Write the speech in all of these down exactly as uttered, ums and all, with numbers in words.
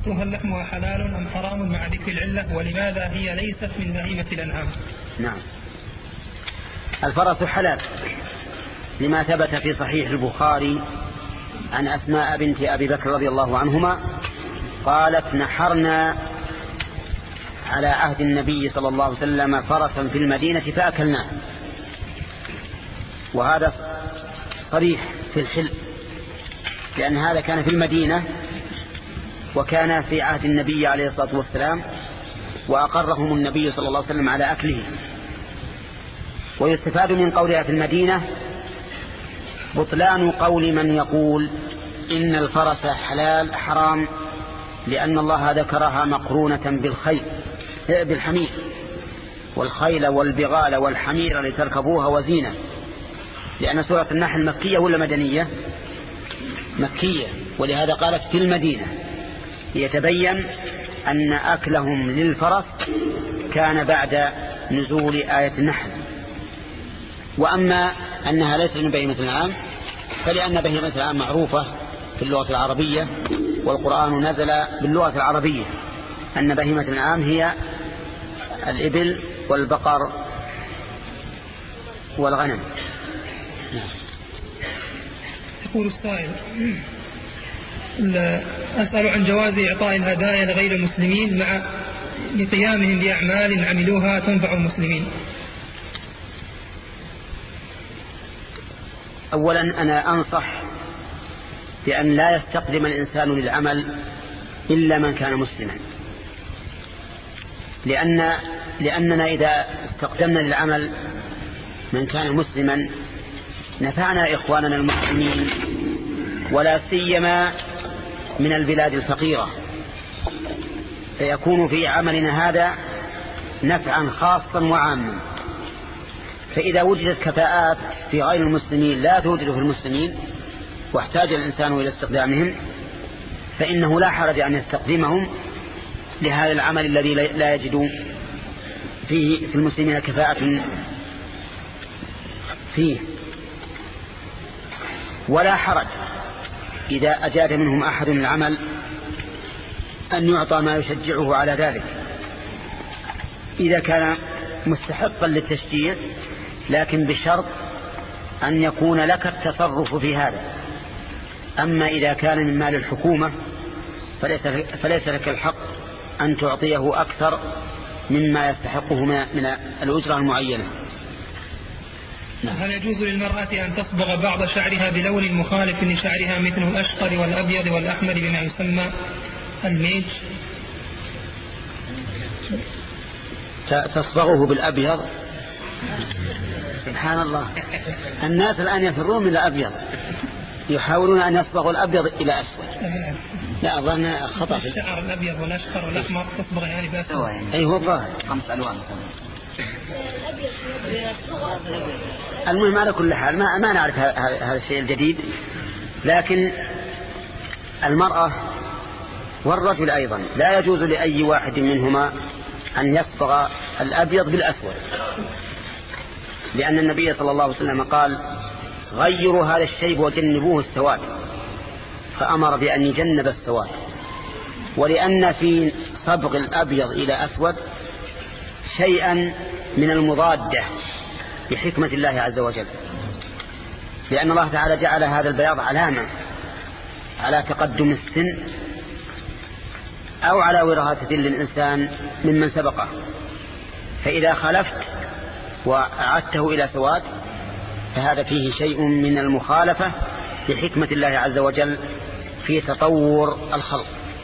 وهل لحمها حلال أم حرام مع ذكر العلة، ولماذا هي ليست من بهيمة الأنعام؟ نعم، الفرس حلال لما ثبت في صحيح البخاري عن أسماء بنت أبي بكر رضي الله عنهما قالت: نحرنا على عهد النبي صلى الله عليه وسلم فرسا في المدينة فأكلناه. وهذا صريح في الحل، لأن هذا كان في المدينة وكان في عهد النبي عليه الصلاة والسلام، وأقرهم النبي صلى الله عليه وسلم على أكله. ويستفاد من قولها في المدينة بطلان قول من يقول إن الفرس حلال حرام، لأن الله ذكرها مقرونة بالخيل بالحمير، والخيل والبغال والحمير لتركبوها وزينة، لأن سورة النحل مكية ولا مدنية؟ مكية، ولهذا قالت في المدينة، ليتبين أن أكلهم للفرس كان بعد نزول آية النحل. وأما أنها ليست من بهيمة الأنعام فلأن بهيمة الأنعام معروفة في اللغة العربية، والقرآن نزل باللغة العربية، أن بهيمة الأنعام هي الإبل والبقر والغنم. يقول السائل: أسأل عن جواز إعطاء الهدايا لغير المسلمين مع لقيامهم بأعمال عملوها تنفع المسلمين. أولا أنا أنصح بأن لا يستقدم الإنسان للعمل إلا من كان مسلما، لأن لأننا إذا استقدمنا للعمل من كان مسلما نفعنا إخواننا المسلمين، ولا سيما من البلاد الفقيرة، فيكون في عملنا هذا نفعا خاصا وعاما. فإذا وجدت كفاءات في غير المسلمين لا توجد في المسلمين واحتاج الإنسان إلى استخدامهم، فإنه لا حرج أن يستخدمهم لهذا العمل الذي لا يجد فيه في المسلمين كفاءة فيه. ولا حرج إذا أجاد منهم أحد العمل أن يعطى ما يشجعه على ذلك إذا كان مستحقا للتشجيع، لكن بشرط أن يكون لك التصرف في هذا. أما إذا كان من مال الحكومة فليس, فليس لك الحق أن تعطيه أكثر مما يستحقه من الأجرة المعينة. هل يجوز للمرأة أن تصبغ بعض شعرها بلون مخالف لشعرها مثل الأشقر والأبيض والأحمر بما يسمى الميج؟ تصبغه بالأبيض؟ سبحان الله، الناس الآن يفرون من الأبيض، يحاولون أن يصبغوا الأبيض إلى أسود. لا أظن خطأ في الشعر الأبيض والأشقر والأحمر تصبغ يعني بأسود. أي هو الظاهر خمس ألوان. المهم على كل حال ما, ما نعرف هذا الشيء الجديد، لكن المرأة والرجل أيضا لا يجوز لأي واحد منهما أن يصبغ الأبيض بالأسود، لأن النبي صلى الله عليه وسلم قال: غيروا هذا الشيب وجنبوه السواد، فأمر بأن يجنب السواد. ولأن في صبغ الأبيض إلى أسود شيئا من المضادة بحكمة الله عز وجل، لأن الله تعالى جعل هذا البياض علامة على تقدم السن أو على وراثة للإنسان ممن سبقه، فإذا خلفت وأعدته إلى سواد فهذا فيه شيء من المخالفة بحكمة الله عز وجل في تطور الخلق.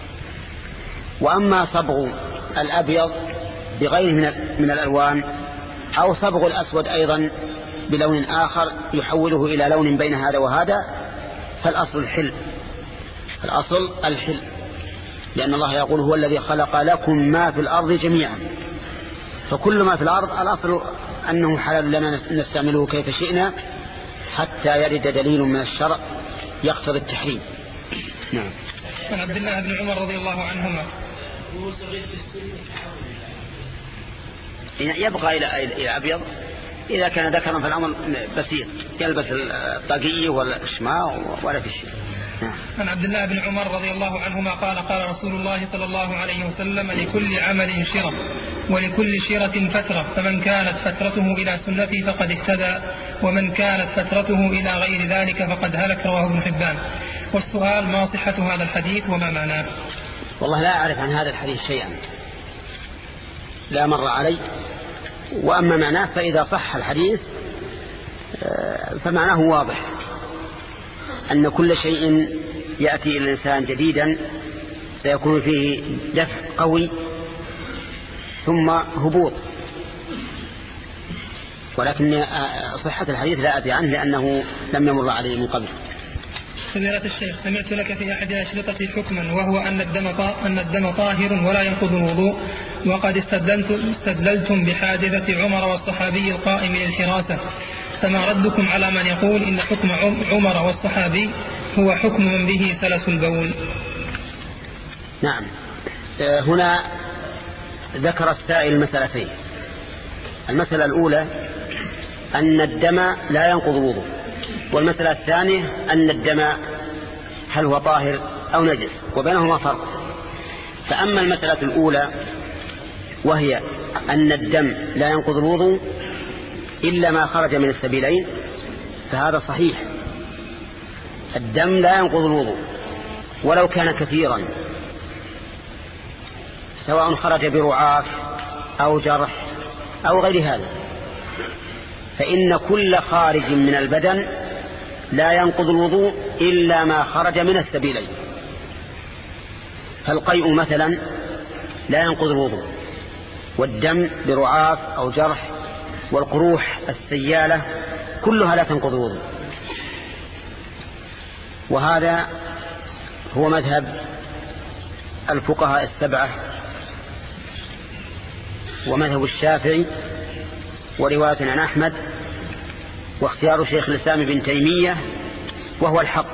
وأما صبغ الأبيض بغيره من الألوان أو صبغ الأسود أيضا بلون آخر يحوله إلى لون بين هذا وهذا، فالأصل الحل، الأصل الحل، لأن الله يقول: هو الذي خلق لكم ما في الأرض جميعا. فكل ما في الأرض الأصل أنه حلال لنا نستعمله كيف شئنا حتى يرد دليل من الشرع يقتضي التحريم. نعم. عن عبد الله بن عمر رضي الله عنهما يبقى إلى أبيض إذا كان ذكرا فالأمر بسيط، يلبس الطاقية والشماء ولا في شيء. عن عبد الله بن عمر رضي الله عنهما قال قال رسول الله صلى الله عليه وسلم لكل عمل شرة ولكل شرة فترة فمن كانت فترته إلى سنتي فقد اهتدى ومن كانت فترته إلى غير ذلك فقد هلك. رواه ابن حبان. والسؤال ما صحة هذا الحديث وما معناه؟ والله لا أعرف عن هذا الحديث شيئا، لا مر علي. وأما معناه فإذا صح الحديث فمعناه واضح، أن كل شيء يأتي إلى الإنسان جديدا سيكون فيه دفع قوي ثم هبوط. ولكن صحة الحديث لا أدري عنه لأنه لم يمر عليه من قبل. فضيلة الشيخ، سمعت لك في أحد أشرطتي حكما وهو أن الدم أن الدم طاهر ولا ينقض الوضوء، وقد استدللتم, استدللتم بحادثة عمر والصحابي القائم للحراسة، فما ردكم على من يقول إن حكم عمر والصحابي هو حكم من به سلس البول؟ نعم، هنا ذكر السائل مسألتين. المسألة الأولى أن الدم لا ينقض الوضوء، والمسألة الثانية أن الدم هل هو طاهر أو نجس، وبينهما فرق. فأما المسألة الأولى وهي أن الدم لا ينقض الوضوء إلا ما خرج من السبيلين، فهذا صحيح. الدم لا ينقض الوضوء ولو كان كثيرا، سواء خرج برعاف أو جرح أو غير هذا، فإن كل خارج من البدن لا ينقض الوضوء إلا ما خرج من السبيلين. فالقيء مثلا لا ينقض الوضوء، والدم برعاف أو جرح والقروح السيالة كلها لا تنقض الوضوء. وهذا هو مذهب الفقهاء السبعة ومذهب الشافعي ورواية عن أحمد واختيار شيخ الإسلام ابن تيمية، وهو الحق.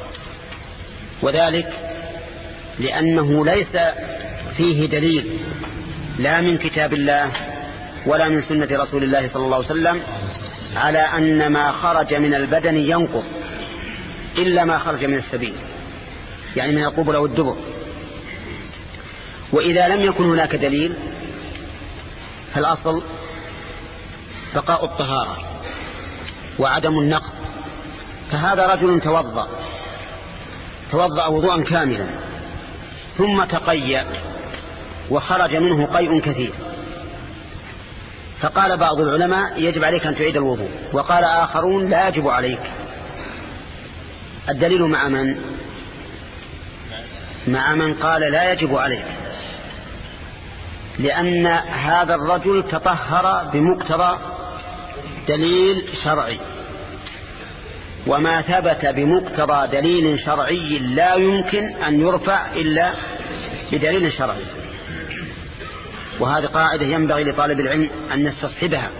وذلك لأنه ليس فيه دليل لا من كتاب الله ولا من سنة رسول الله صلى الله عليه وسلم على أن ما خرج من البدن ينقض إلا ما خرج من السبيل، يعني من القبل أو الدبر. وإذا لم يكن هناك دليل فالأصل بقاء الطهارة وعدم النقض. فهذا رجل توضأ توضأ وضوءا كاملا ثم تقيأ وخرج منه قيء كثير، فقال بعض العلماء يجب عليك أن تعيد الوضوء، وقال آخرون لا يجب عليك. الدليل مع من؟ مع من قال لا يجب عليك، لأن هذا الرجل تطهر بمقتضى دليل شرعي، وما ثبت بمقتضى دليل شرعي لا يمكن أن يرفع إلا بدليل شرعي. وهذه قاعدة ينبغي لطالب العلم أن يستصحبها.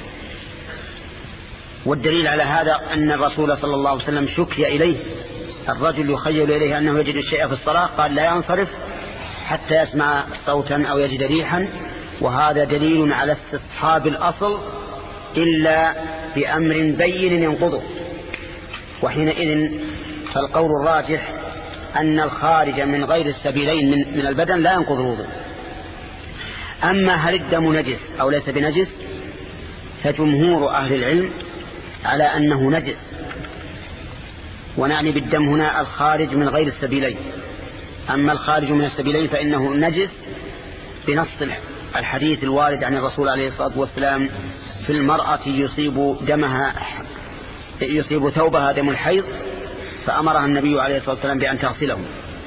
والدليل على هذا أن الرسول صلى الله عليه وسلم شكي إليه الرجل يخيل إليه أنه يجد الشيء في الصلاة، قال لا ينصرف حتى يسمع صوتا أو يجد ريحا، وهذا دليل على استصحاب الأصل إلا بأمر بين ينقضه. وحينئذ فالقول الراجح أن الخارج من غير السبيلين من, من البدن لا ينقض الوضوء. أما هل الدم نجس أو ليس بنجس، فجمهور أهل العلم على أنه نجس، ونعني بالدم هنا الخارج من غير السبيلين. أما الخارج من السبيلين فإنه نجس بنص الحديث الوارد عن الرسول عليه الصلاة والسلام في المرأة يصيب دمها يصيب ثوبها دم الحيض، فأمرها النبي عليه الصلاة والسلام بأن تغسله.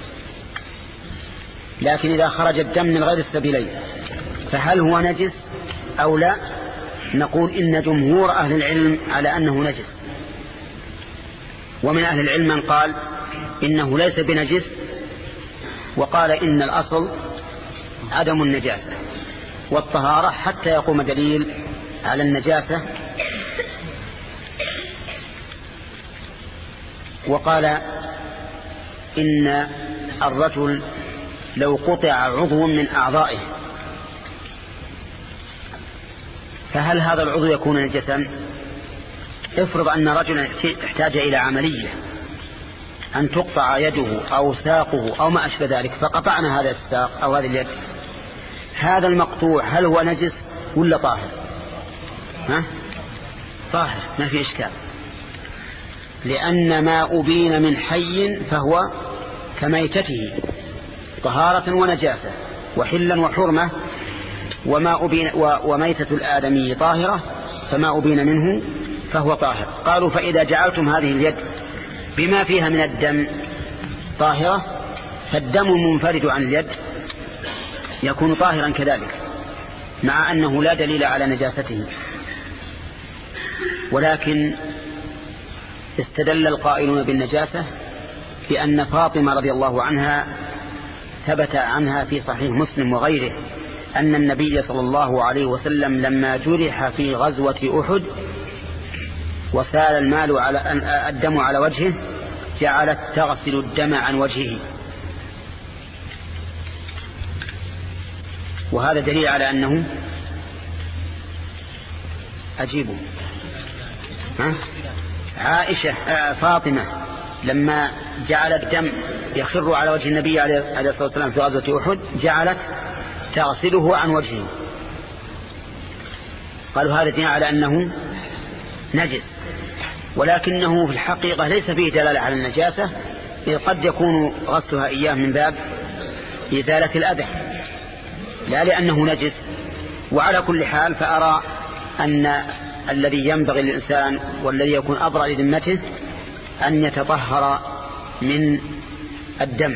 لكن إذا خرج الدم من غير السبيلين فهل هو نجس أو لا؟ نقول إن جمهور أهل العلم على أنه نجس، ومن أهل العلم من قال إنه ليس بنجس، وقال إن الأصل عدم النجاسة والطهارة حتى يقوم دليل على النجاسة. وقال إن الرجل لو قطع عضو من أعضائه فهل هذا العضو يكون نجسا؟ افرض أن رجلا احتاج إلى عملية أن تقطع يده أو ساقه أو ما أشبه ذلك فقطعنا هذا الساق أو هذه اليد، هذا المقطوع هل هو نجس ولا طاهر؟ ها؟ طاهر، ما في إشكال، لأن ما أبين من حي فهو كميتته طهارة ونجاسة وحلا وحرمة، وما أبين وميتة الآدمي طاهرة، فما أبين منه فهو طاهر. قالوا فإذا جعلتم هذه اليد بما فيها من الدم طاهرة فالدم المنفرد عن اليد يكون طاهرا كذلك، مع أنه لا دليل على نجاسته. ولكن استدل القائلون بالنجاسة بأن فاطمة رضي الله عنها ثبت عنها في صحيح مسلم وغيره أن النبي صلى الله عليه وسلم لما جرح في غزوة أحد وسال المال على الدم على وجهه جعلت تغسل الدم عن وجهه، وهذا دليل على أنه أجيبه ها؟ عائشة فاطمة لما جعل الدم يخر على وجه النبي عليه الصلاة والسلام في غزوة أحد جعلت تغسله عن وجهه، قالوا هذا دليل على أنه نجس، ولكنه في الحقيقة ليس فيه دلالة على النجاسة، إذ قد يكون غسلها إياه من باب إزالة الأذى لا لأنه نجس. وعلى كل حال فأرى أن الذي ينبغي للإنسان والذي يكون أبرأ لذمته أن يتطهر من الدم،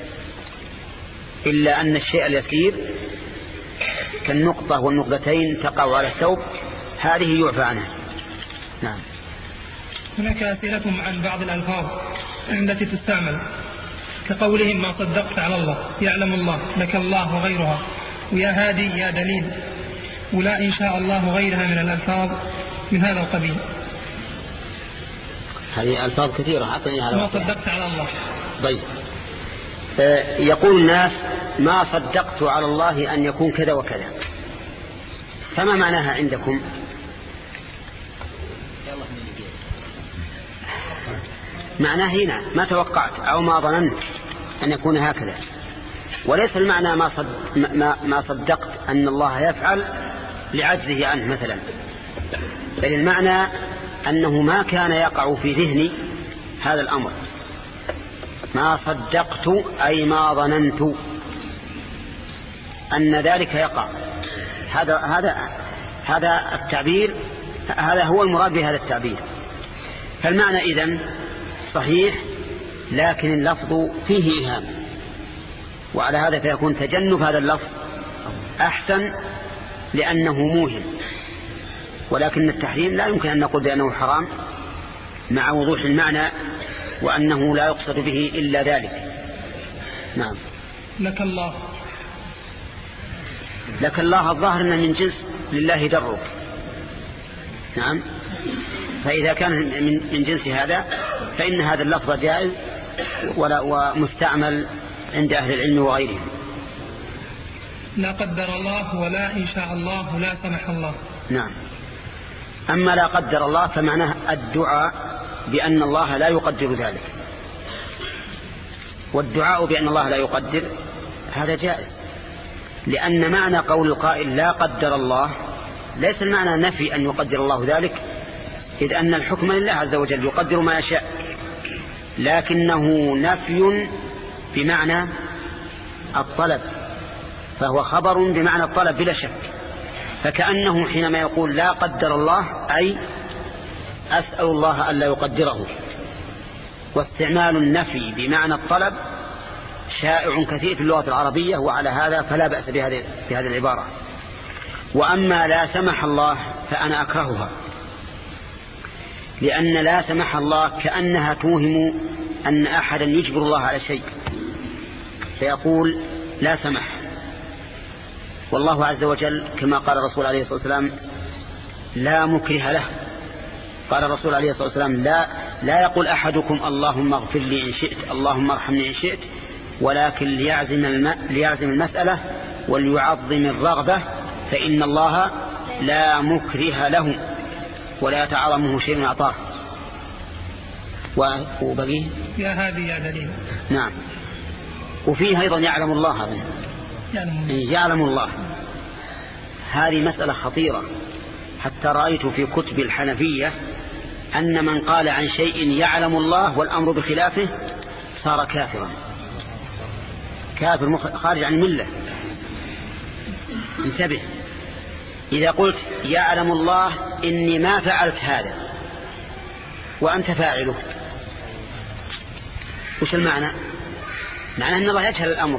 إلا أن الشيء اليسير كالنقطة والنقطتين تقع على الثوب هذه يعفى عنها. نعم. هناك أسئلة عن بعض الألفاظ التي تستعمل كقولهم ما صدقت على الله، يعلم الله، لك الله وغيرها، ويا هادي يا دليل، ولا إن شاء الله وغيرها من الألفاظ من هذا القبيل. هذه ألفاظ كثيرة أعطني هذا ما صدقت على الله. طيب آه يقول الناس ما صدقت على الله أن يكون كذا وكذا، فما معناها عندكم؟ معناه هنا ما توقعت أو ما ظننت أن يكون هكذا، وليس المعنى ما, صد ما, ما صدقت أن الله يفعل لعجزه عنه مثلا، بل المعنى أنه ما كان يقع في ذهني هذا الأمر. ما صدقت أي ما ظننت أن ذلك يقع، هذا هذا هذا التعبير، هذا هو المراد بهذا التعبير. فالمعنى إذن صحيح، لكن اللفظ فيه إيهام، وعلى هذا فيكون تجنب هذا اللفظ أحسن لأنه موهم. ولكن التحريم لا يمكن أن نقول بأنه حرام مع وضوح المعنى وأنه لا يقصد به إلا ذلك. نعم. لك الله، لك الله الظاهر أنه من جنس لله درك. نعم. فإذا كان من جنس هذا فإن هذا اللفظ جائز ولا ومستعمل عند أهل العلم وغيرهم. لا قدر الله ولا إن شاء الله لا سمح الله. نعم. أما لا قدر الله فمعناه الدعاء بأن الله لا يقدر ذلك، والدعاء بأن الله لا يقدر هذا جائز، لأن معنى قول القائل لا قدر الله ليس المعنى نفي أن يقدر الله ذلك، إذ أن الحكم لله عز وجل يقدر ما يشاء، لكنه نفي بمعنى الطلب، فهو خبر بمعنى الطلب بلا شك. فكأنه حينما يقول لا قدر الله أي أسأل الله ألا يقدره، واستعمال النفي بمعنى الطلب شائع كثير في اللغة العربية، وعلى هذا فلا بأس بهذه بهذه العبارة. وأما لا سمح الله فأنا أكرهها، لأن لا سمح الله كأنها توهم أن أحدا يجبر الله على شيء فيقول لا سمح، والله عز وجل كما قال الرسول عليه الصلاة والسلام لا مكره له. قال الرسول عليه الصلاة والسلام لا, لا يقول أحدكم اللهم اغفر لي إن شئت، اللهم ارحمني إن شئت، ولكن ليعزم, الم... ليعزم المسألة وليعظم الرغبة، فإن الله لا مكره له ولا يتعظمه شيء أعطاه. وبقيه يا هادي يا دليل. نعم. وفيه أيضا يعلم الله هذا يعلم, يعلم الله. هذه مسألة خطيرة، حتى رأيت في كتب الحنفية أن من قال عن شيء يعلم الله والأمر بخلافه صار كافرا، كافر خارج عن الملة. انتبه، إذا قلت يعلم الله إني ما فعلت هذا وأنت فاعله، وش المعنى؟ معنى أن الله يجهل الأمر.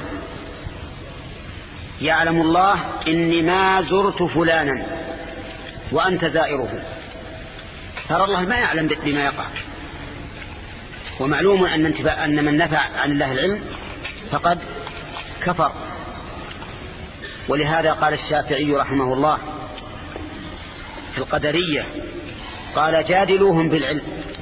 يعلم الله إني ما زرت فلانا وأنت زائره، ترى الله ما يعلم بما يقع. ومعلوم أن, أن من نفع عن الله العلم فقد كفر. ولهذا قال الشافعي رحمه الله في القدرية، قال جادلوهم بالعلم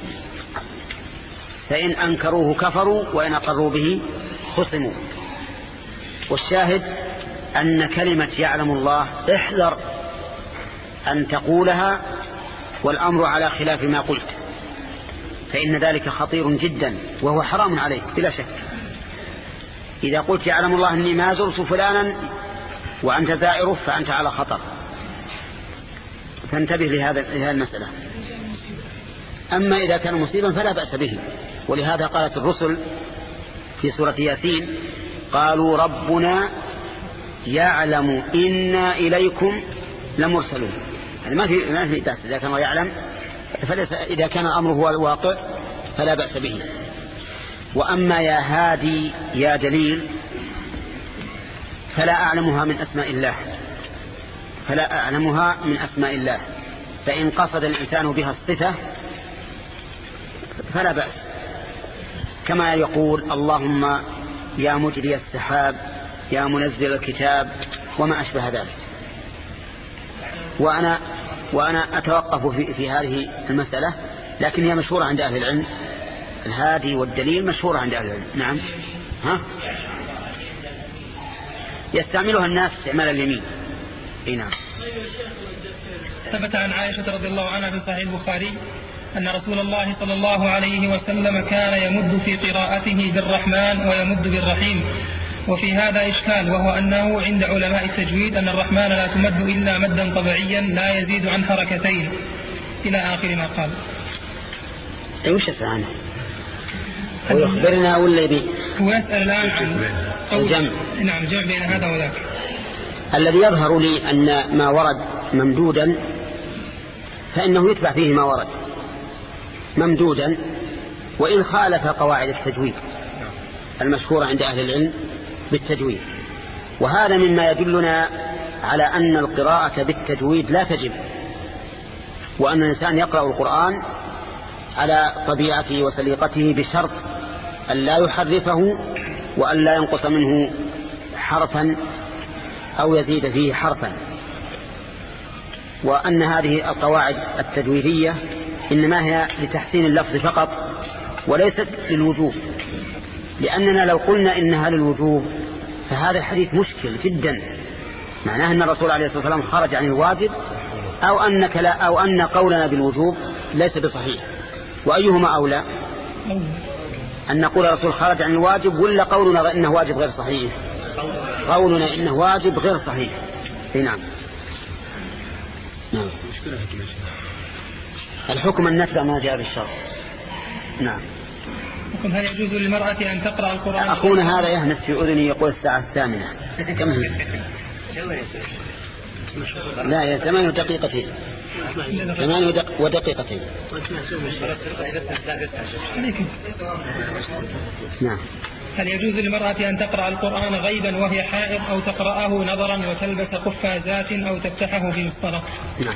فإن أنكروه كفروا وإن أقروا به خصموا. والشاهد أن كلمة يعلم الله احذر أن تقولها والأمر على خلاف ما قلت، فإن ذلك خطير جدا وهو حرام عليك بلا شك. إذا قلت يعلم الله أني ما زرت فلانا وأنت زائره فأنت على خطر، فانتبه لهذه المسألة. أما إذا كان مصيبا فلا بأس به. ولهذا قالت الرسل في سورة ياسين قالوا ربنا يعلم إنا إليكم لمرسلون. يعني ما في ما في بأس إذا كان الله يعلم، فليس إذا كان الأمر هو الواقع فلا بأس به. وأما يا هادي يا دليل فلا أعلمها من أسماء الله، فلا أعلمها من أسماء الله، فإن قصد الإنسان بها الصفة فلا بأس، كما يقول اللهم يا مجري السحاب يا منزل الكتاب وما أشبه ذلك. وأنا, وأنا أتوقف في, في هذه المسألة، لكن هي مشهورة عند أهل العلم، الهادي والدليل مشهورة عند أهل العلم. نعم، ها يستعملها الناس استعمال اليمين. اي نعم. ثبت عن عائشة رضي الله عنها في صحيح البخاري أن رسول الله صلى الله عليه وسلم كان يمد في قراءته بالرحمن ويمد بالرحيم. وفي هذا إشكال، وهو أنه عند علماء التجويد أن الرحمن لا تمد إلا مدا طبيعيا لا يزيد عن حركتين إلى آخر ما قال. أي وش الثاني؟ هو يخبرنا ولا يبي؟ هو يسأل الآن عن الجمع. نعم، جمع بين هذا وذاك. الذي يظهر لي أن ما ورد ممدودا فإنه يتبع فيه ما ورد ممدودا، وإن خالف قواعد التجويد المشهورة عند أهل العلم بالتجويد. وهذا مما يدلنا على أن القراءة بالتجويد لا تجب، وأن الإنسان يقرأ القرآن على طبيعته وسليقته بشرط أن لا يحرفه وأن لا ينقص منه حرفا أو يزيد فيه حرفا. وأن هذه القواعد التجويدية إنما هي لتحسين اللفظ فقط وليست للوجوب، لأننا لو قلنا إنها للوجوب فهذا الحديث مشكل جدا، معناه أن الرسول عليه الصلاة والسلام خرج عن الواجب، أو أنك لا أو أن قولنا بالوجوب ليس بصحيح. وأيهما أولى، أن نقول الرسول خرج عن الواجب ولا قولنا إنه واجب غير صحيح؟ قولنا إنه واجب غير صحيح. نعم. نعم. الحكم النفع ما جاء بالشرع. نعم. هل يجوز للمرأة أن تقرأ القرآن؟ أخونا هذا يهمس في أذني يقول الساعة الثامنة. كم هي؟ لا، يا ثمان دقيقتين. ثمان ودقيقتين. نعم. هل يجوز للمرأة أن تقرأ القرآن غيبا وهي حائض، أو تقرأه نظرا وتلبس قفازات أو تفتحه في مصطلح؟ نعم.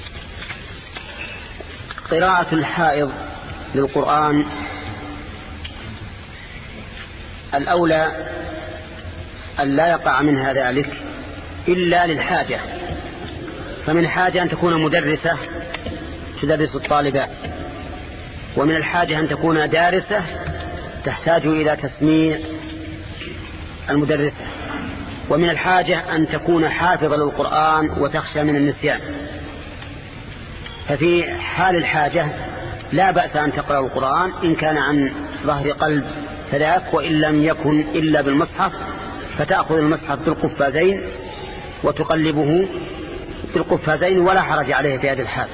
قراءة الحائض للقرآن الأولى أن لا يقع منها ذلك إلا للحاجة، فمن الحاجة أن تكون مدرسة تدرس الطالبات، ومن الحاجة أن تكون دارسة تحتاج إلى تسميع المدرسة، ومن الحاجة أن تكون حافظة للقرآن وتخشى من النسيان. ففي حال الحاجة لا بأس أن تقرأ القرآن إن كان عن ظهر قلب فذاك، وإن لم يكن إلا بالمصحف فتأخذ المصحف بالقفازين وتقلبه بالقفازين ولا حرج عليه في هذه الحال.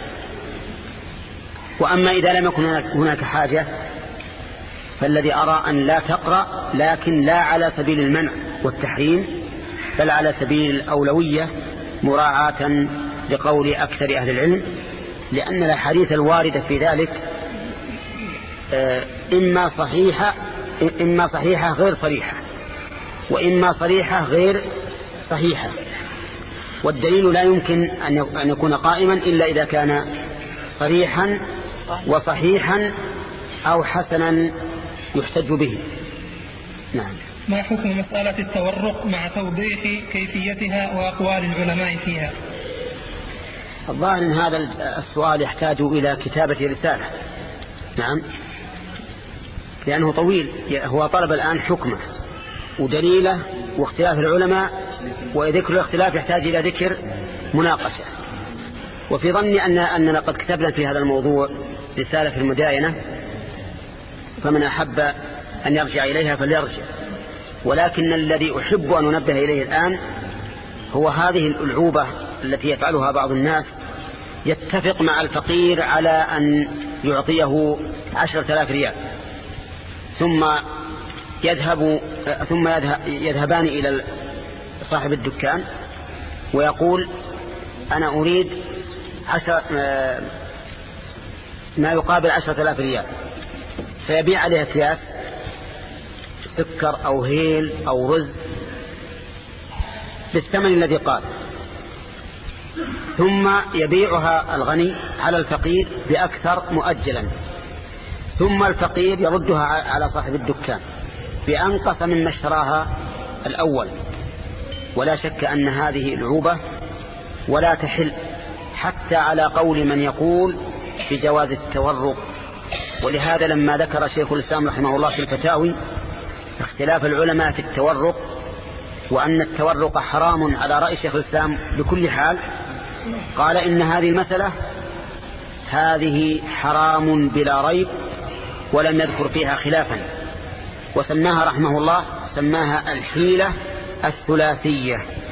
وأما إذا لم يكن هناك حاجة فالذي أرى أن لا تقرأ، لكن لا على سبيل المنع والتحريم بل على سبيل الأولوية مراعاة لقول أكثر أهل العلم، لأن الحديث الواردة في ذلك إما صحيحة إما صحيحة غير صريحة، وإما صريحة غير صحيحة، والدليل لا يمكن أن يكون قائما إلا إذا كان صريحا وصحيحا أو حسنا يحتج به. نعم. ما حكم مسألة التورق مع توضيح كيفيتها وأقوال العلماء فيها؟ الظاهر أن هذا السؤال يحتاج إلى كتابة رسالة. نعم، لأنه طويل. هو طلب الآن حكمه ودليله واختلاف العلماء، وذكر الاختلاف يحتاج إلى ذكر مناقشة. وفي ظني أن أننا قد كتبنا في هذا الموضوع رسالة في المداينة، فمن أحب أن يرجع إليها فليرجع. ولكن الذي أحب أن ننبه إليه الآن هو هذه الألعوبة التي يفعلها بعض الناس، يتفق مع الفقير على أن يعطيه عشرة آلاف ريال، ثم يذهب ثم يذهبان إلى صاحب الدكان ويقول أنا أريد عشر ما يقابل عشرة آلاف ريال، فيبيع عليها أكياس سكر أو هيل أو رز بالثمن الذي قال، ثم يبيعها الغني على الفقير بأكثر مؤجلا، ثم الفقير يردها على صاحب الدكان بأنقص مما اشتراها الأول. ولا شك أن هذه العوبة ولا تحل حتى على قول من يقول بجواز التورق. ولهذا لما ذكر شيخ الإسلام رحمه الله في الفتاوي اختلاف العلماء في التورق، وأن التورق حرام على رأي شيخ الإسلام بكل حال، قال إن هذه المسألة هذه حرام بلا ريب، ولم يذكر فيها خلافا، وسماها رحمه الله سماها الحيلة الثلاثية.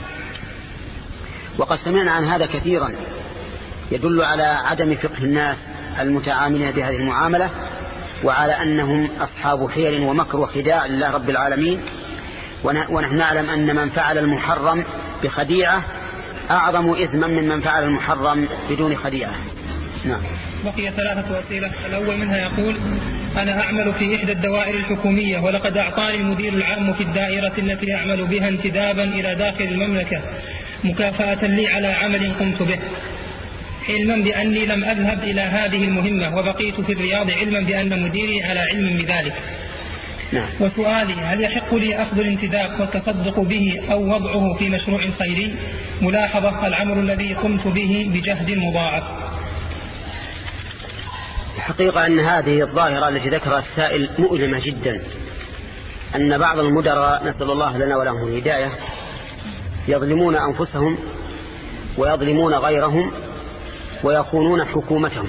وقد سمعنا عن هذا كثيرا، يدل على عدم فقه الناس المتعاملين بهذه المعاملة، وعلى أنهم أصحاب حيل ومكر وخداع لله رب العالمين. ونحن نعلم أن من فعل المحرم بخديعة أعظم إثما من من فعل المحرم بدون خديعة. نعم. بقي ثلاثة أسئلة. الأول منها يقول: أنا أعمل في إحدى الدوائر الحكومية، ولقد أعطاني المدير العام في الدائرة التي أعمل بها انتدابا إلى داخل المملكة مكافأة لي على عمل قمت به، علما بأني لم أذهب إلى هذه المهمة وبقيت في الرياض، علما بأن مديري على علم بذلك. نعم. وسؤالي: هل يحق لي أخذ الانتداب والتصدق به أو وضعه في مشروع خيري؟ ملاحظة: العمل الذي قمت به بجهد مضاعف. الحقيقة أن هذه الظاهرة التي ذكرها السائل مؤلمة جدا، أن بعض المدراء نسأل الله لنا ولهم الهداية يظلمون أنفسهم ويظلمون غيرهم ويخونون حكومتهم،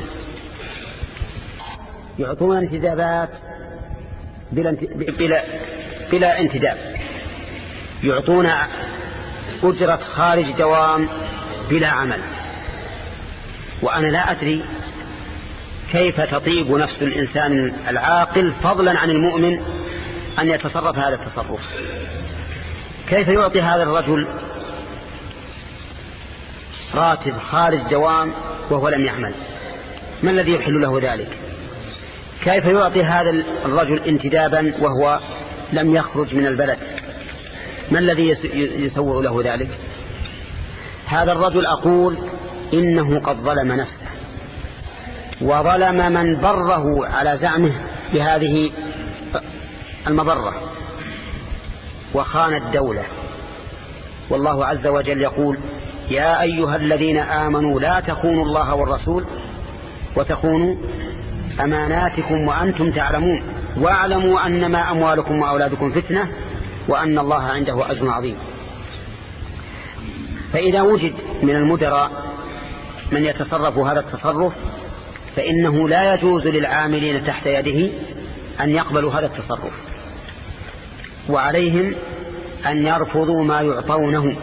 يعطون انتدابات بلا, بلا, بلا انتداب، يعطون أجرة خارج دوام بلا عمل. وأنا لا أدري كيف تطيب نفس الإنسان العاقل فضلا عن المؤمن أن يتصرف هذا التصرف. كيف يعطي هذا الرجل راتب خارج دوام وهو لم يعمل؟ ما الذي يحل له ذلك؟ كيف يعطي هذا الرجل انتدابا وهو لم يخرج من البلد؟ ما الذي يسوغ له ذلك؟ هذا الرجل أقول إنه قد ظلم نفسه وظلم من بره على زعمه بهذه المبرة وخان الدولة. والله عز وجل يقول: يا أيها الذين آمنوا لا تخونوا الله والرسول وتخونوا أماناتكم وأنتم تعلمون واعلموا أنما أموالكم وأولادكم فتنة وأن الله عنده أجر عظيم. فإذا وجد من المدراء من يتصرف هذا التصرف فإنه لا يجوز للعاملين تحت يده أن يقبلوا هذا التصرف، وعليهم أن يرفضوا ما يعطونه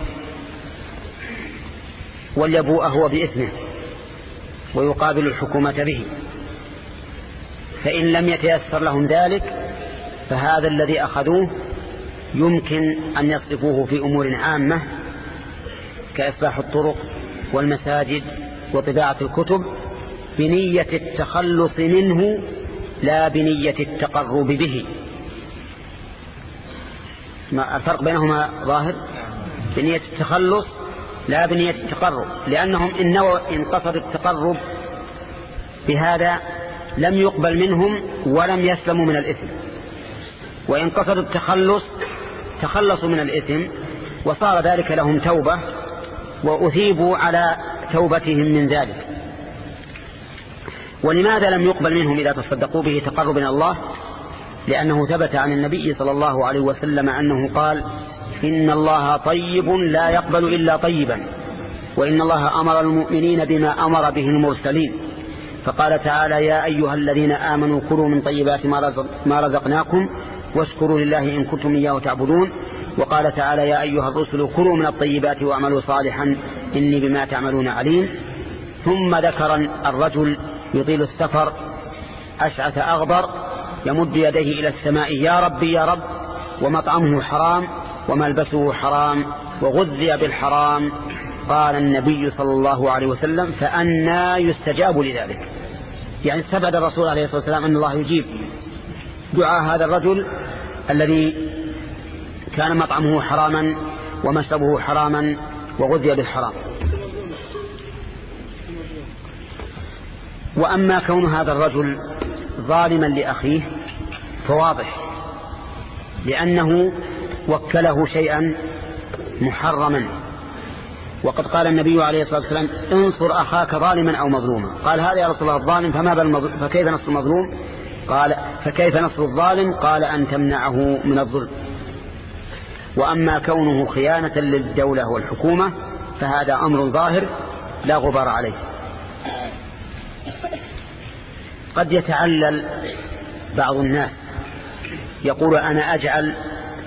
وليبوء هو بإثمه ويقابل الحكومة به. فإن لم يتيسر لهم ذلك فهذا الذي أخذوه يمكن أن يصرفوه في أمور عامة كإصلاح الطرق والمساجد وطباعة الكتب بنية التخلص منه لا بنية التقرب به. ما الفرق بينهما ظاهر؟ بنية التخلص لا بنية التقرب، لأنهم إن قصدوا التقرب بهذا لم يقبل منهم ولم يسلموا من الإثم، وإن قصدوا التخلص تخلصوا من الإثم وصار ذلك لهم توبة وأثيبوا على توبتهم من ذلك. ولماذا لم يقبل منهم إذا تصدقوا به تقربا إلى الله؟ لأنه ثبت عن النبي صلى الله عليه وسلم أنه قال: إن الله طيب لا يقبل إلا طيبا، وإن الله أمر المؤمنين بما أمر به المرسلين، فقال تعالى: يا أيها الذين آمنوا كلوا من طيبات ما رزقناكم واشكروا لله إن كنتم إياه تعبدون. وقال تعالى: يا أيها الرسل كلوا من الطيبات واعملوا صالحا إني بما تعملون عليم. ثم ذكر الرجل يطيل السفر أشعث أغبر يمد يديه إلى السماء: يا ربي يا رب، ومطعمه حرام وملبسه حرام وغذي بالحرام. قال النبي صلى الله عليه وسلم: فأنى يستجاب لذلك؟ يعني استبعد الرسول عليه الصلاة والسلام أن الله يجيب دعاء هذا الرجل الذي كان مطعمه حراما ومشربه حراما وغذي بالحرام. وأما كون هذا الرجل ظالما لأخيه فواضح، لأنه وكله شيئا محرما، وقد قال النبي عليه الصلاة والسلام: انصر أخاك ظالما أو مظلوما. قال: هذا يا رسول الله الظالم، فما بالمظلوم؟ فكيف نصر المظلوم؟ قال: فكيف نصر الظالم؟ قال: أن تمنعه من الظلم. وأما كونه خيانة للدولة والحكومة فهذا أمر ظاهر لا غبار عليه. قد يتعلل بعض الناس يقول: أنا أجعل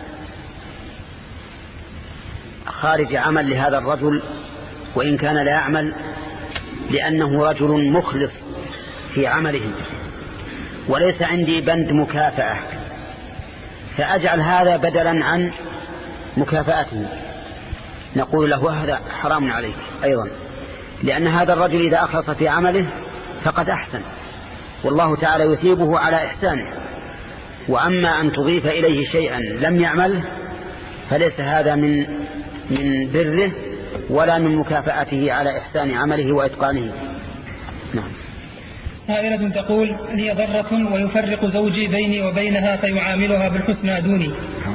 خارج عمل لهذا الرجل وإن كان لا يعمل لأنه رجل مخلص في عمله وليس عندي بند مكافأة، فأجعل هذا بدلا عن مكافأته. نقول له: هذا حرام عليك أيضا، لأن هذا الرجل إذا أخلص في عمله فقد أحسن، والله تعالى يثيبه على إحسانه. وأما أن تضيف إليه شيئا لم يعمله فليس هذا من من بره ولا من مكافأته على إحسان عمله وإتقانه. نعم. سائلة تقول: لي ضرة ويفرق زوجي بيني وبينها فيعاملها بالحسنى دوني،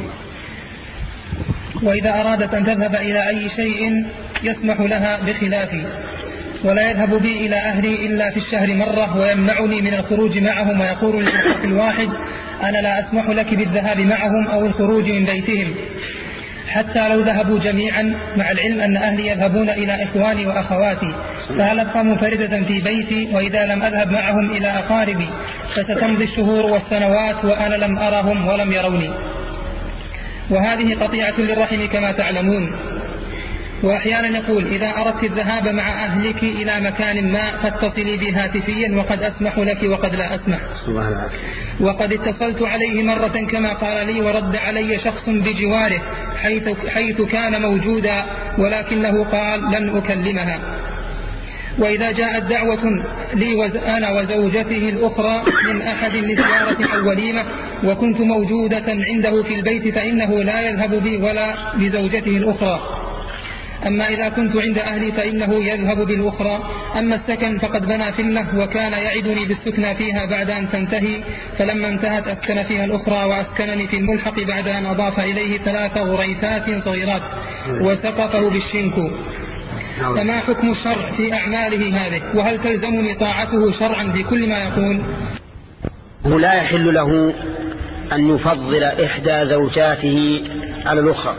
وإذا أرادت أن تذهب إلى أي شيء يسمح لها بخلافي، ولا يذهب بي إلى أهلي إلا في الشهر مرة، ويمنعني من الخروج معهم، ويقول للشخص الواحد: أنا لا أسمح لك بالذهاب معهم أو الخروج من بيتهم حتى لو ذهبوا جميعا، مع العلم أن أهلي يذهبون إلى إخواني وأخواتي، فهل أبقى منفردة في بيتي؟ وإذا لم أذهب معهم إلى أقاربي فستمضي الشهور والسنوات وأنا لم أرهم ولم يروني، وهذه قطيعة للرحم كما تعلمون. وأحيانا يقول: إذا أردت الذهاب مع أهلك إلى مكان ما فاتصلي بي هاتفيا وقد أسمح لك وقد لا أسمح. وقد اتصلت عليه مرة كما قال لي، ورد علي شخص بجواره حيث, حيث كان موجودا، ولكنه قال: لن أكلمها. وإذا جاءت دعوة لي أنا وزوجته الأخرى من أحد لزيارة أو وليمة وكنت موجودة عنده في البيت فإنه لا يذهب بي ولا بزوجته الأخرى. أما إذا كنت عند أهلي فإنه يذهب بالأخرى. أما السكن فقد بنى فيلة وكان يعدني بالسكنى فيها بعد أن تنتهي، فلما انتهت أسكن فيها الأخرى وأسكنني في الملحق بعد أن أضاف إليه ثلاث غريتات صغيرات وسقطه بالشنكو. فما حكم الشرع في أعماله هذه؟ وهل تلزمني طاعته شرعا في كل ما يقول؟ لا يحل له أن يفضل إحدى زوجاته على الأخرى،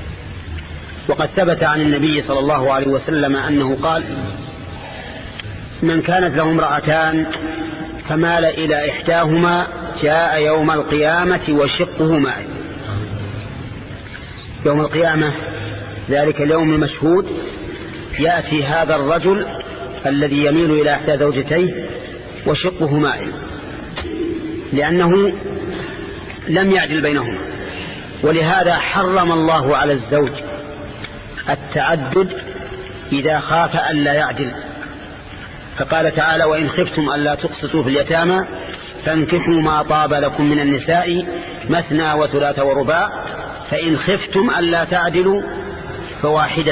وقد ثبت عن النبي صلى الله عليه وسلم أنه قال: من كانت له امرأتان فمال إلى إحداهما جاء يوم القيامة وشقه مائل. يوم القيامة ذلك اليوم المشهود يأتي هذا الرجل الذي يميل إلى إحدى زوجتيه وشقه مائل، لأنه لم يعدل بينهما. ولهذا حرم الله على الزوج التعدد إذا خاف ألا يعدل، فقال تعالى: وإن خفتم ألا تقسطوا في اليتامى فانكحوا ما طاب لكم من النساء مثنى وثلاث ورباع فإن خفتم ألا تعدلوا فواحدة.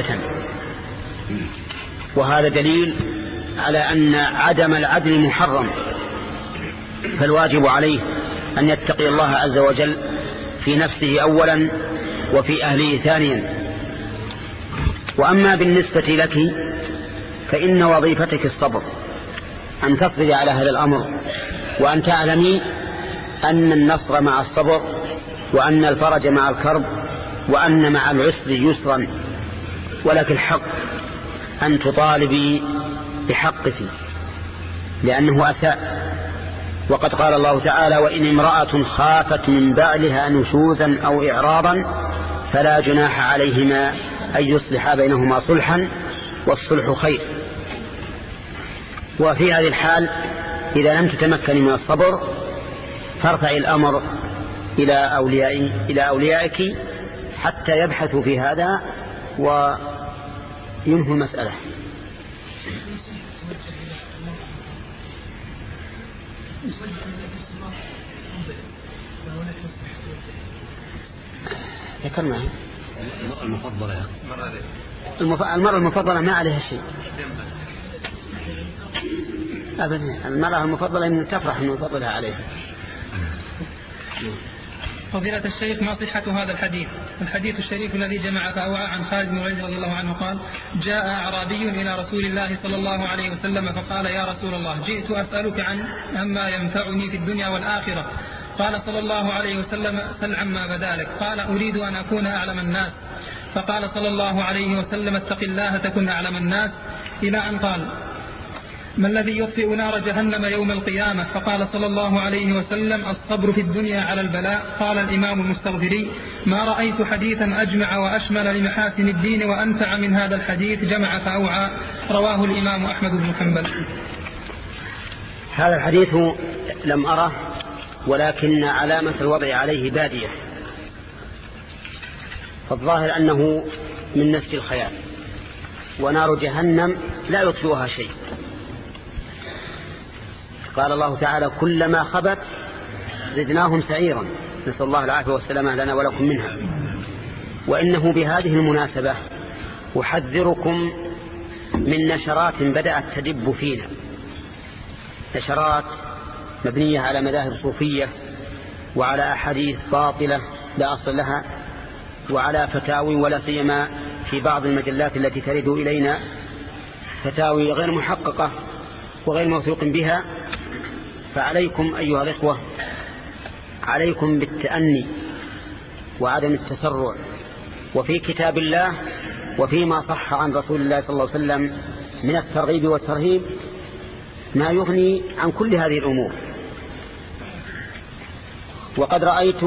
وهذا دليل على أن عدم العدل محرم، فالواجب عليه أن يتقي الله عز وجل في نفسه أولا وفي أهله ثانيا. وأما بالنسبة لك فإن وظيفتك الصبر، أن تصبري على هذا الأمر، وأن تعلمي أن النصر مع الصبر، وأن الفرج مع الكرب، وأن مع العسر يسرا. ولك الحق أن تطالبي بحقك لأنه أساء. وقد قال الله تعالى: وإن امرأة خافت من بعلها نشوزا أو إعراضا فلا جناح عليهما أن يصلحا بينهما صلحا والصلح خير. وفي هذه الحال إذا لم تتمكني من الصبر فارفعي الأمر إلى أوليائي إلى أوليائك حتى يبحثوا في هذا وينهوا المسألة. ذكرنا المفضلة المرأة المفضلة ما عليها شيء أبدا. المرأة المفضلة من تفرح أن يفضلها عليها. فضيلة الشيخ، ما صحة هذا الحديث؟ الحديث الشريف الذي جمع فأوعى عن خالد بن الوليد رضي الله عنه قال: جاء أعرابي إلى رسول الله صلى الله عليه وسلم فقال: يا رسول الله، جئت أسألك عن عما ينفعني في الدنيا والآخرة. قال صلى الله عليه وسلم: سل عما بدا لك. قال: أريد أن أكون أعلم الناس. فقال صلى الله عليه وسلم: اتق الله تكن أعلم الناس، إلى أن قال: ما الذي يطفئ نار جهنم يوم القيامة؟ فقال صلى الله عليه وسلم: الصبر في الدنيا على البلاء. قال الإمام المستغفري: ما رأيت حديثا أجمع وأشمل لمحاسن الدين وأنفع من هذا الحديث جمع فأوعى. رواه الإمام أحمد بن حنبل. هذا الحديث لم أره، ولكن علامة الوضع عليه بادية، فالظاهر أنه من نسج الخيال، ونار جهنم لا يطفئها شيء. قال الله تعالى: كلما خبت زدناهم سعيرا، نسأل الله العافية والسلامة لنا ولكم منها. وإنه بهذه المناسبة أحذركم من نشرات بدأت تدب فينا، نشرات مبنية على مذاهب صوفية وعلى أحاديث باطلة لا أصل لها، وعلى فتاوي، ولا سيما في بعض المجلات التي ترد إلينا فتاوي غير محققة وغير موثوق بها. فعليكم أيها الإخوة، عليكم بالتأني وعدم التسرع، وفي كتاب الله وفيما صح عن رسول الله صلى الله عليه وسلم من الترغيب والترهيب ما يغني عن كل هذه الأمور. وقد رأيت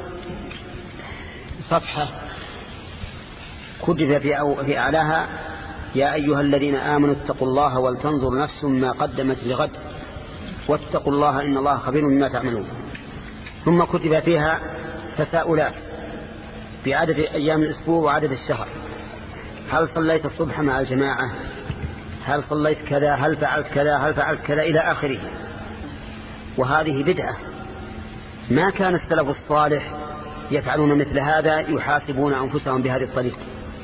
صفحة كتب في, أو في أعلاها: يا أيها الذين آمنوا اتقوا الله ولتنظر نفس ما قدمت لغد واتقوا الله إن الله خبير بما تعملون. ثم كتب فيها تساؤلات بعدد أيام الأسبوع وعدد الشهر: هل صليت الصبح مع الجماعة؟ هل صليت كذا؟ هل فعلت كذا؟ هل فعلت كذا؟ إلى آخره. وهذه بدعة، ما كان السلف الصالح يفعلون مثل هذا، يحاسبون أنفسهم بهذه الطريقة.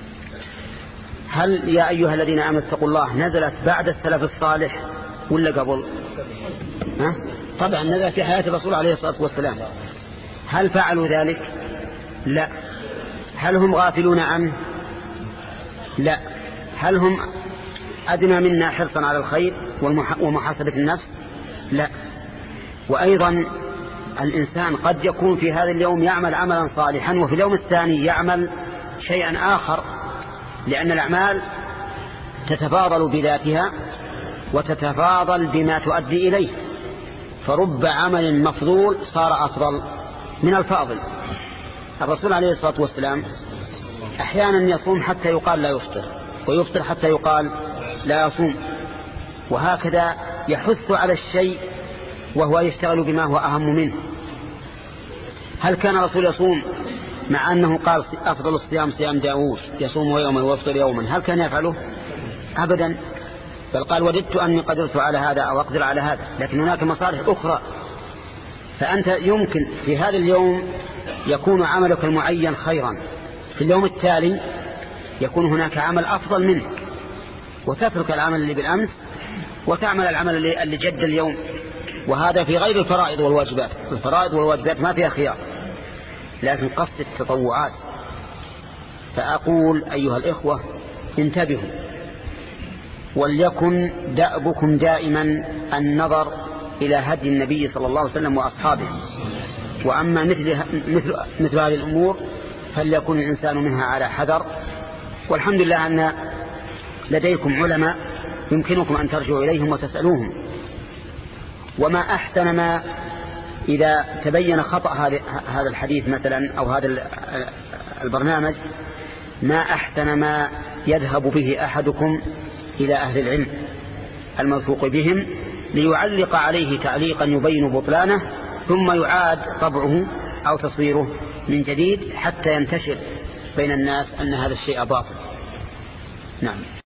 هل يا أيها الذين آمنوا اتقوا الله نزلت بعد السلف الصالح ولا قبل؟ ها؟ طبعا نزلت في حياة الرسول عليه الصلاة والسلام. هل فعلوا ذلك؟ لا. هل هم غافلون عنه؟ لا. هل هم أدنى منا حرصا على الخير ومحاسبة النفس؟ لا. وأيضا الإنسان قد يكون في هذا اليوم يعمل عملا صالحا، وفي اليوم الثاني يعمل شيئا آخر، لأن الأعمال تتفاضل بذاتها وتتفاضل بما تؤدي إليه، فرب عمل مفضول صار أفضل من الفاضل. الرسول عليه الصلاة والسلام أحيانا يصوم حتى يقال لا يفطر، ويفطر حتى يقال لا يصوم، وهكذا يحث على الشيء وهو يشتغل بما هو أهم منه. هل كان الرسول يصوم مع أنه قال أفضل الصيام صيام داوود يصوم يوما ويفطر يوما؟ هل كان يفعله؟ أبدا، بل قال وددت أني قدرت على هذا أو أقدر على هذا. لكن هناك مصالح أخرى، فأنت يمكن في هذا اليوم يكون عملك المعين خيرا، في اليوم التالي يكون هناك عمل أفضل منه، وتترك العمل اللي بالأمس وتعمل العمل اللي جد اليوم. وهذا في غير الفرائض والواجبات. الفرائض والواجبات ما فيها خيار، لكن قصد التطوعات. فأقول أيها الإخوة انتبهوا، وليكن دأبكم دائما النظر إلى هدي النبي صلى الله عليه وسلم وأصحابه. وأما مثل, مثل, مثل هذه الأمور فليكن الإنسان منها على حذر. والحمد لله أن لديكم علماء يمكنكم أن ترجعوا إليهم وتسألوهم. وما أحسن ما إذا تبين خطأ هذا الحديث مثلا أو هذا البرنامج، ما أحسن ما يذهب به أحدكم إلى أهل العلم الموثوق بهم ليعلق عليه تعليقا يبين بطلانه، ثم يعاد طبعه أو تصويره من جديد حتى ينتشر بين الناس أن هذا الشيء باطل. نعم.